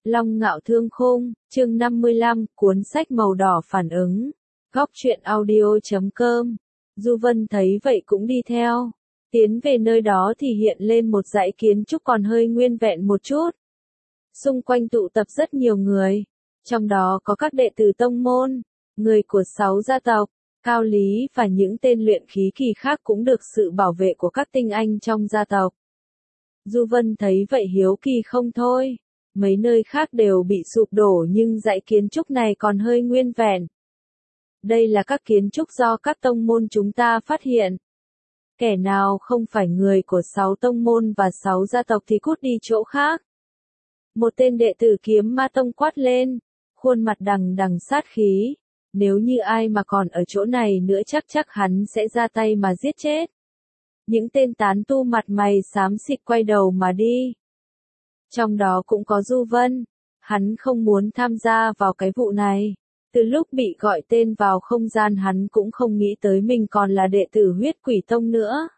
Long Ngạo Thương Khung, chương 55, cuốn sách màu đỏ phản ứng. Góc truyện audio.com. Du Vân thấy vậy cũng đi theo. Tiến về nơi đó thì hiện lên một dãy kiến trúc còn hơi nguyên vẹn một chút. Xung quanh tụ tập rất nhiều người. Trong đó có các đệ tử tông môn, người của 6 gia tộc, Cao Lý và những tên luyện khí kỳ khác cũng được sự bảo vệ của các tinh anh trong gia tộc. Du Vân thấy vậy hiếu kỳ không thôi. Mấy nơi khác đều bị sụp đổ nhưng dãy kiến trúc này còn hơi nguyên vẹn. Đây là các kiến trúc do các tông môn chúng ta phát hiện. Kẻ nào không phải người của 6 tông môn và 6 gia tộc thì cút đi chỗ khác. Một tên đệ tử Kiếm Ma Tông quát lên, khuôn mặt đằng đằng sát khí. Nếu như ai mà còn ở chỗ này nữa chắc hắn sẽ ra tay mà giết chết. Những tên tán tu mặt mày xám xịt quay đầu mà đi. Trong đó cũng có Du Vân, hắn không muốn tham gia vào cái vụ này. Từ lúc bị gọi tên vào không gian hắn cũng không nghĩ tới mình còn là đệ tử Huyết Quỷ Tông nữa.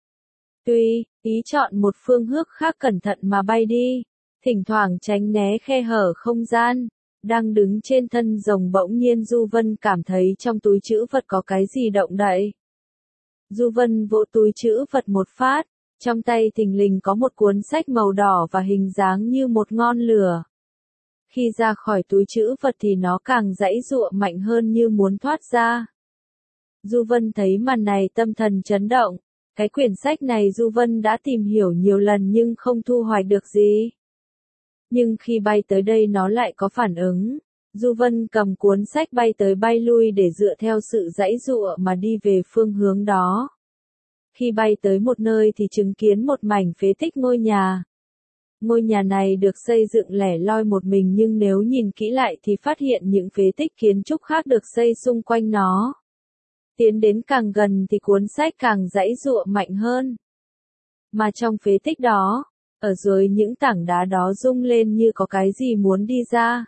Tuy, ý chọn một phương hướng khác cẩn thận mà bay đi, thỉnh thoảng tránh né khe hở không gian. Đang đứng trên thân rồng bỗng nhiên Du Vân cảm thấy trong túi trữ vật có cái gì động đậy. Du Vân vỗ túi trữ vật một phát. Trong tay thình lình có một cuốn sách màu đỏ và hình dáng như một ngọn lửa. Khi ra khỏi túi trữ vật thì nó càng giãy giụa mạnh hơn như muốn thoát ra. Du Vân thấy màn này tâm thần chấn động. Cái quyển sách này Du Vân đã tìm hiểu nhiều lần nhưng không thu hoạch được gì. Nhưng khi bay tới đây nó lại có phản ứng. Du Vân cầm cuốn sách bay tới bay lui để dựa theo sự giãy giụa mà đi về phương hướng đó. Khi bay tới một nơi thì chứng kiến một mảnh phế tích ngôi nhà. Ngôi nhà này được xây dựng lẻ loi một mình nhưng nếu nhìn kỹ lại thì phát hiện những phế tích kiến trúc khác được xây xung quanh nó. Tiến đến càng gần thì cuốn sách càng giãy giụa mạnh hơn. Mà trong phế tích đó, ở dưới những tảng đá đó rung lên như có cái gì muốn đi ra.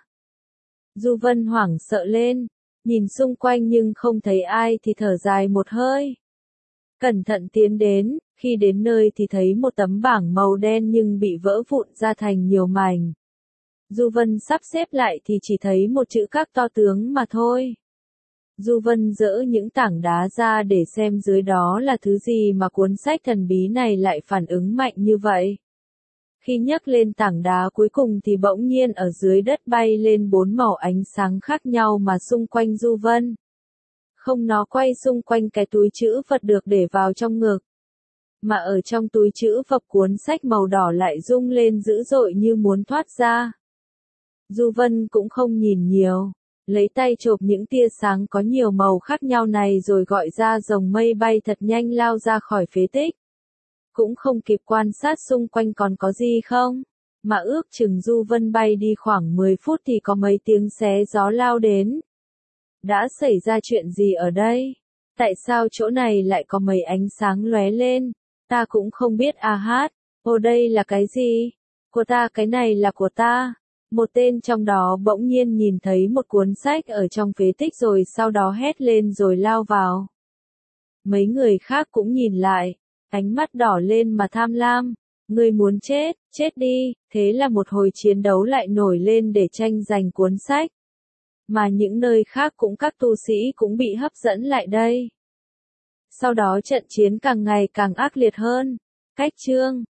Du Vân hoảng sợ lên, nhìn xung quanh nhưng không thấy ai thì thở dài một hơi. Cẩn thận tiến đến, khi đến nơi thì thấy một tấm bảng màu đen nhưng bị vỡ vụn ra thành nhiều mảnh. Du Vân sắp xếp lại thì chỉ thấy một chữ các to tướng mà thôi. Du Vân dỡ những tảng đá ra để xem dưới đó là thứ gì mà cuốn sách thần bí này lại phản ứng mạnh như vậy. Khi nhấc lên tảng đá cuối cùng thì bỗng nhiên ở dưới đất bay lên 4 màu ánh sáng khác nhau mà xung quanh Du Vân. Không, nó quay xung quanh cái túi trữ vật được để vào trong ngực. Mà ở trong túi trữ vật cuốn sách màu đỏ lại rung lên dữ dội như muốn thoát ra. Du Vân cũng không nhìn nhiều, lấy tay chộp những tia sáng có nhiều màu khác nhau này rồi gọi ra rồng mây bay thật nhanh lao ra khỏi phế tích. Cũng không kịp quan sát xung quanh còn có gì không, mà ước chừng Du Vân bay đi khoảng 10 phút thì có mấy tiếng xé gió lao đến. Đã xảy ra chuyện gì ở đây? Tại sao chỗ này lại có mấy ánh sáng lóe lên? Ta cũng không biết à hát. Ồ, đây là cái gì? Của ta, cái này là của ta. Một tên trong đó bỗng nhiên nhìn thấy một cuốn sách ở trong phế tích rồi sau đó hét lên rồi lao vào. Mấy người khác cũng nhìn lại, ánh mắt đỏ lên mà tham lam. Ngươi muốn chết, chết đi. Thế là một hồi chiến đấu lại nổi lên để tranh giành cuốn sách. Mà những nơi khác cũng các tu sĩ cũng bị hấp dẫn lại đây. Sau đó trận chiến càng ngày càng ác liệt hơn. Cách chương